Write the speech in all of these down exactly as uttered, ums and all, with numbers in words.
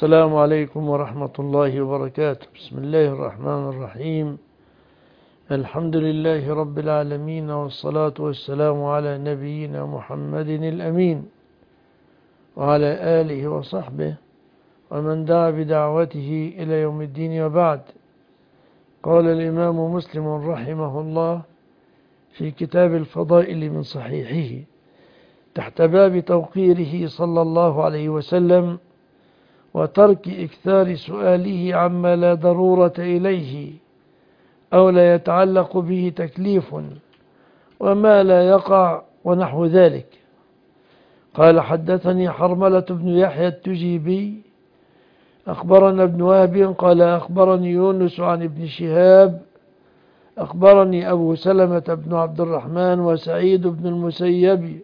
السلام عليكم ورحمة الله وبركاته. بسم الله الرحمن الرحيم. الحمد لله رب العالمين، والصلاة والسلام على نبينا محمد الأمين وعلى آله وصحبه ومن دعا بدعوته إلى يوم الدين، وبعد. قال الإمام مسلم رحمه الله في كتاب الفضائل من صحيحه تحت باب توقيره صلى الله عليه وسلم وترك إكثار سؤاله عما لا ضرورة إليه أو لا يتعلق به تكليف وما لا يقع ونحو ذلك. قال: حدثني حرملة بن يحيى التجيبي أخبرنا ابن وهب قال أخبرني يونس عن ابن شهاب أخبرني أبو سلمة بن عبد الرحمن وسعيد بن المسيب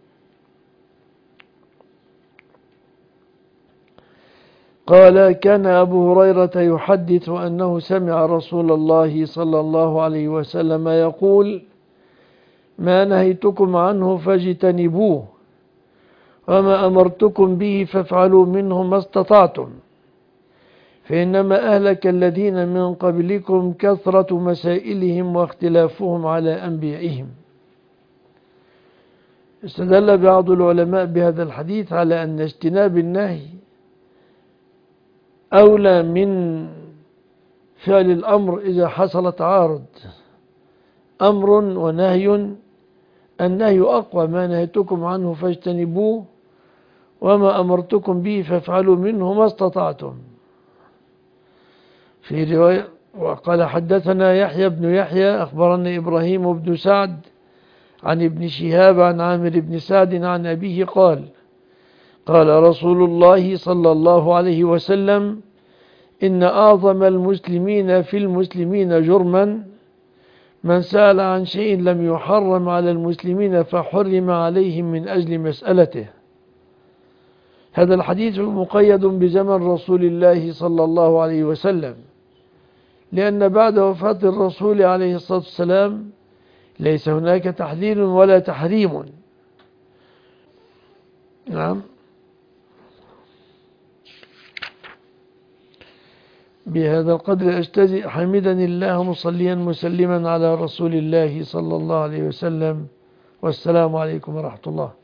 قال: كان أبو هريرة يحدث أنه سمع رسول الله صلى الله عليه وسلم يقول: ما نهيتكم عنه فاجتنبوه، وما أمرتكم به فافعلوا منه ما استطعتم، فإنما أهلك الذين من قبلكم كثرة مسائلهم واختلافهم على أنبيائهم. استدل بعض العلماء بهذا الحديث على أن اجتناب النهي أولى من فعل الأمر إذا حصل تعارض أمر ونهي. النهي أقوى: ما نهيتكم عنه فاجتنبوه وما أمرتكم به فافعلوا منه ما استطعتم. في رواية وقال: حدثنا يحيى بن يحيى أخبرنا إبراهيم بن سعد عن ابن شهاب عن عامر بن سعد عن أبيه قال: قال رسول الله صلى الله عليه وسلم: إن أعظم المسلمين في المسلمين جرما من سأل عن شيء لم يحرم على المسلمين فحرم عليهم من أجل مسألته. هذا الحديث مقيد بزمن رسول الله صلى الله عليه وسلم، لأن بعد وفاة الرسول عليه الصلاة والسلام ليس هناك تحليل ولا تحريم. نعم. بهذا القدر أجتزئ حمدني الله مصليا مسلما على رسول الله صلى الله عليه وسلم، والسلام عليكم ورحمة الله.